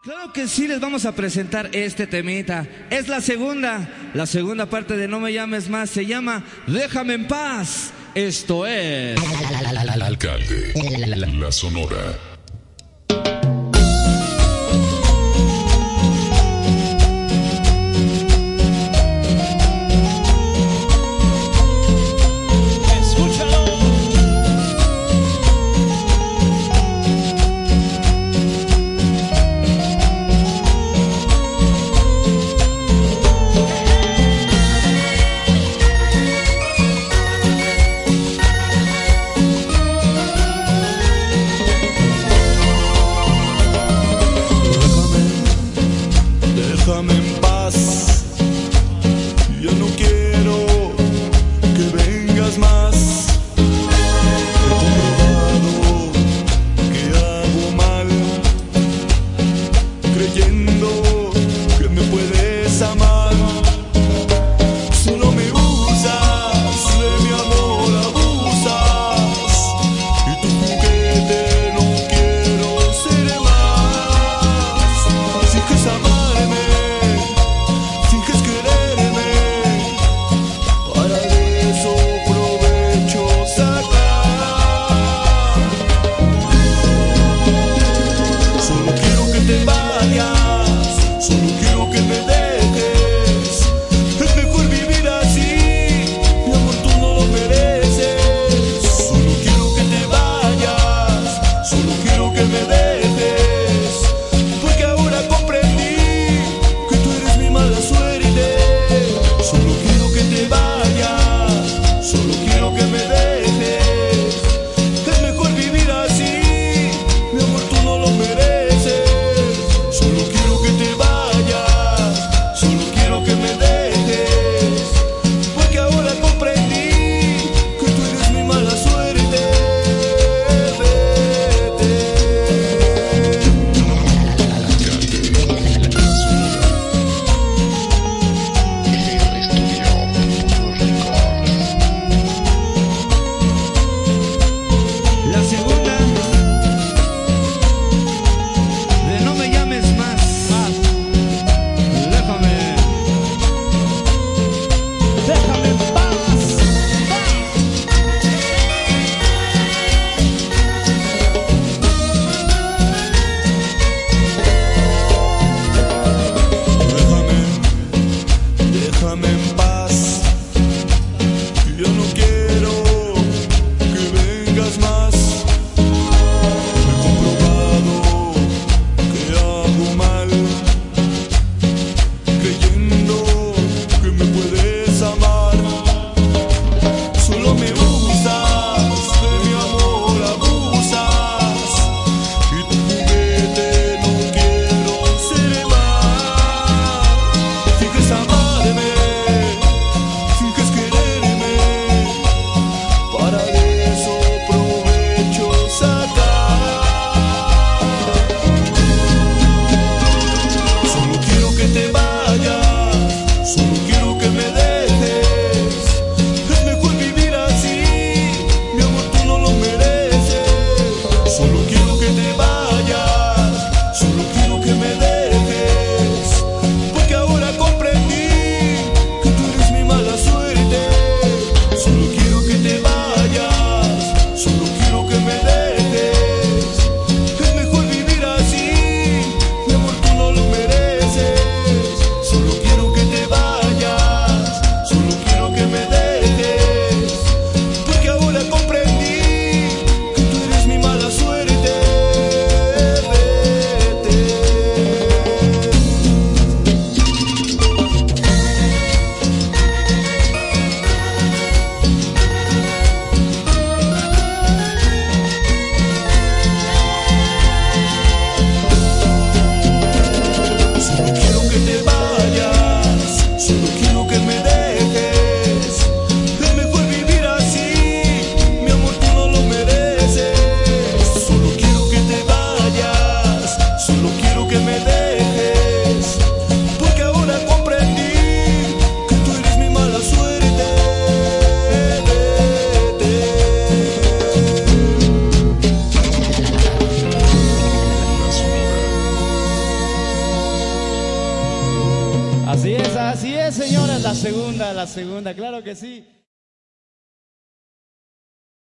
Claro que sí, les vamos a presentar este temita. Es la segunda parte de No Me Llames Más. Se llama Déjame en Paz. Esto es Alcalde, la Sonora. Déjame en paz, yo no quiero que vengas más. He comprobado que hago mal, creyendo que me puedes amar. Solo me usas, de mi amor abusas, y tu juguete no quiero ser más. Así que es amarme, finges quererme, para de eso provecho sacar. Solo quiero que te vayas, solo quiero que me dejes. Es mejor vivir así, mi amor, tú no lo mereces. Solo quiero que te vayas, solo quiero que me dejes, porque ahora comprendí que tú eres mi mala suerte. Solo quiero que te vayas, solo quiero que me dejes. Es mejor vivir así, mi amor, tú no lo mereces. Solo quiero que te vayas, solo quiero que me dejes, porque ahora comprendí que tú eres mi mala suerte. Vete. la segunda de No Me Llames Más. Déjame en paz. Déjame en paz, yo no quiero que vengas más. He comprobado que hago mal, creyendo que me puedes amar. Solo me usas, de mi amor abusas, y tu juguete no quiero ser más. Finges amarme, finges quererme, para de eso provecho sacar. Solo quiero que te vayas, solo quiero que me dejes. Es mejor vivir así, mi amor, tú no lo mereces. Solo quiero que te vayas, solo quiero que me dejes, porque ahora comprendí que tú eres mi mala suerte. Solo quiero que te vayas, solo quiero que me dejes. Es mejor vivir así, mi amor, tú no lo mereces. Solo quiero que te vayas, solo quiero que me dejes, porque ahora comprendí que tú eres mi mala suerte. Vete. Solo quiero que te vayas, solo quiero que me dejes. Es mejor vivir así, mi amor, tú no lo mereces. Solo quiero que te vayas, solo quiero que me dejes, porque ahora comprendí que tú eres mi mala suerte. Vete. La Sonora. así es, señores, la segunda, claro que sí.